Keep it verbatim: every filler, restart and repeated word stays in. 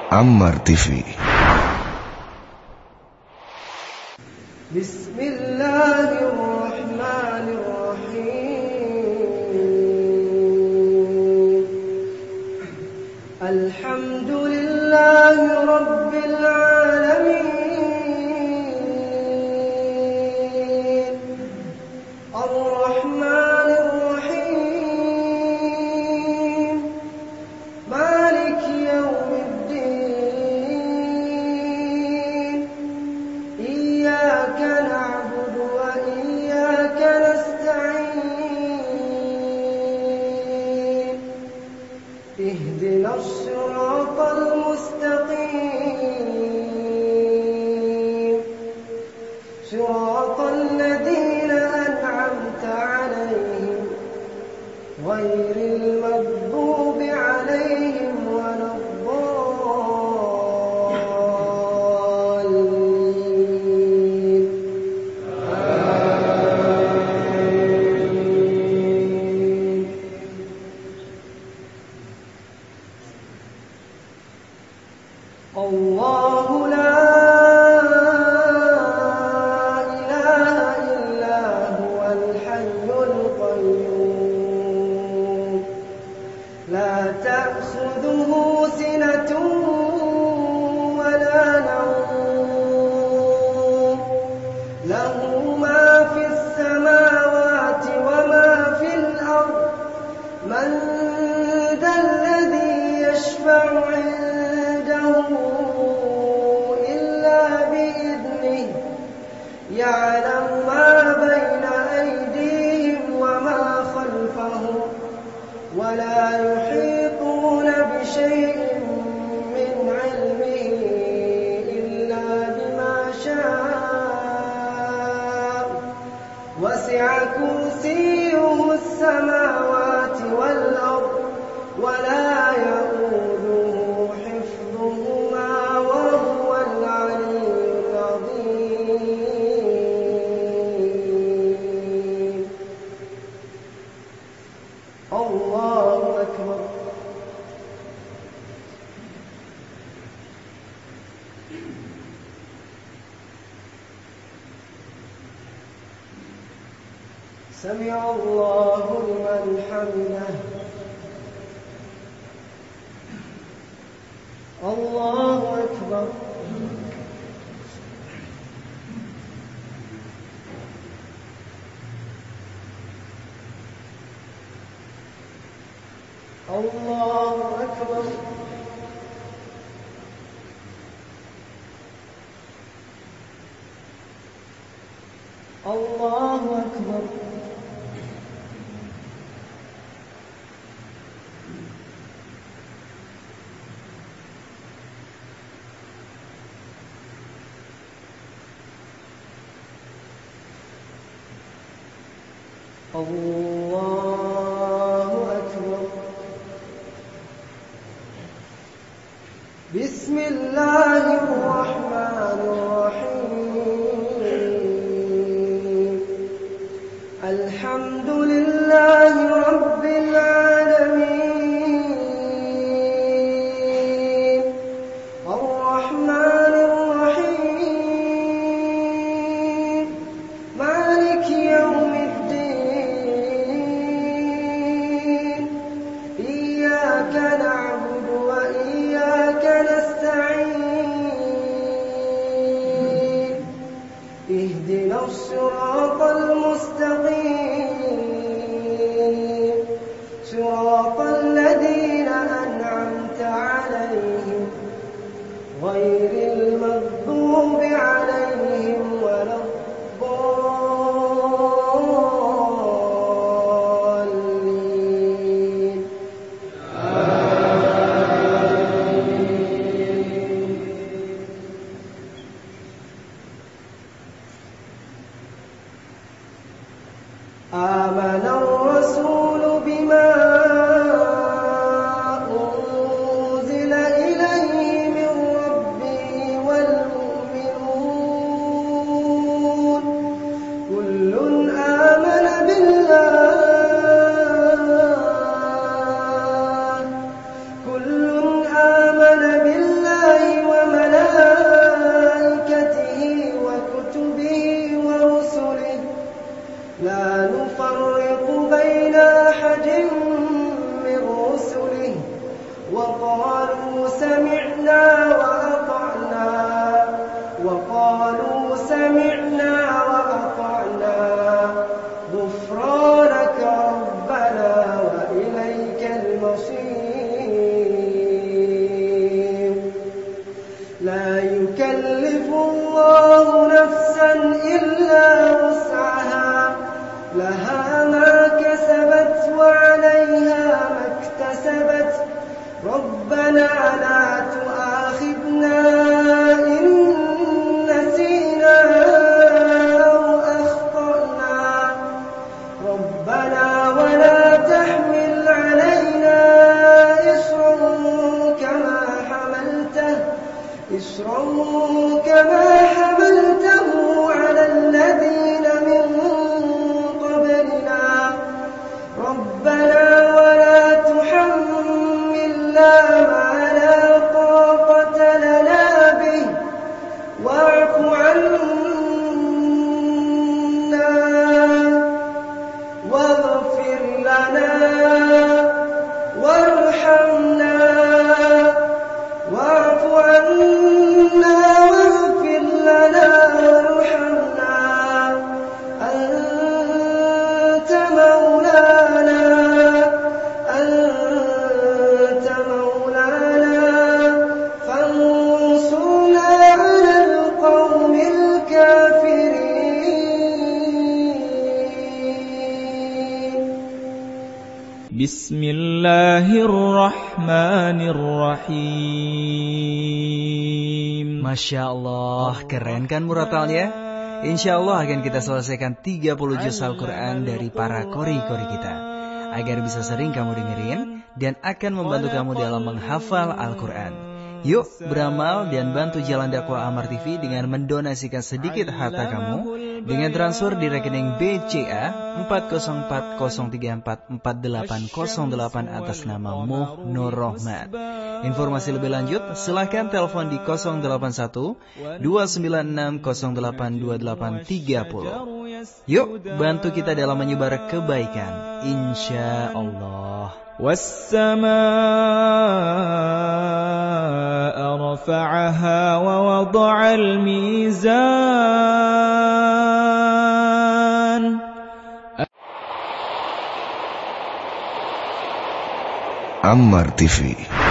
Ammar T V. Bismillahirrahmanirrahim. Alhamdulillahi Rabbil Alamin. Ar-Rahmanir Rahim. Maliki Yawmiddin. Iyyaka na'budu wa iyyaka nasta'in. Ihdinas siratal mustaqim. Siratal ladzina an'amta 'alaihim ghairil maghdubi 'alaihim waladdallin. Amin. Allahu la ilaha illa huwal hayyul qayyum. La ta'khudhuhu sinatun wa la nawm. Lahu ma fis samawati wa ma fil ard. Man dhal ladhi yashfa'u 'indahu illa bi'idhnihi. Ya'lamu ma bayna aydihim wa ma khalfahum. ولا يحيطون بشيء من علمه إلا بما شاء. وسع كرسيه السماوات والأرض ولا يئوده حفظهما وهو العلي العظيم. الله أكبر. سمع الله لمن حمده. الله أكبر. الله أكبر. الله أكبر. الله أكبر. بسم الله الرحمن الرحيم. الحمد لله رب العالمين. الرحمن الرحيم. مالك يوم الدين. إياك نعبد وإياك نستعين. اهدنا الصراط المستقيم. صراط الذين أنعمت عليهم غير المغضوب عليهم ولا الضالين. آمن الرسول بما أنزل إليه من ربه والمؤمنون كل آمن بالله كل آمن بالله قالوا سمعنا وأطعنا غفرانك ربنا وإليك المصير لا يكلف الله نفسا إلا وسعها لها ما كسبت وعليها ما اكتسبت ربنا لا تؤاخذنا إن نسينا أو أخطأنا ربنا ولا تحمل علينا إصرا كما حملته إصرا كما حملته على الذين من قبلنا ربنا ولا تحملنا ما لا طاقة لنا به واعف عنا واغفر لنا وارحمنا واعف عنا واغفر لنا وارحمنا أنت مولانا أنت مولانا فانصرنا على القوم الكافرين. بسم الله الرحمن الرحيم. Masya Allah, keren kan muratalnya? Insya Allah akan kita selesaikan tiga puluh juz Al-Quran dari para kori-kori kita, agar bisa sering kamu dengerin dan akan membantu kamu dalam menghafal Al-Quran. Yuk beramal dan bantu jalan dakwah Amar T V dengan mendonasikan sedikit harta kamu dengan transfer di rekening B C A empat nol empat nol tiga empat empat delapan nol delapan atas nama Muh Nur Rohman. Informasi lebih lanjut silakan telepon di nol delapan satu dua sembilan enam nol delapan dua delapan tiga nol. Yuk bantu kita dalam menyebar kebaikan, insya Allah. والسماء رفعها ووضع الميزان. Ammar T V.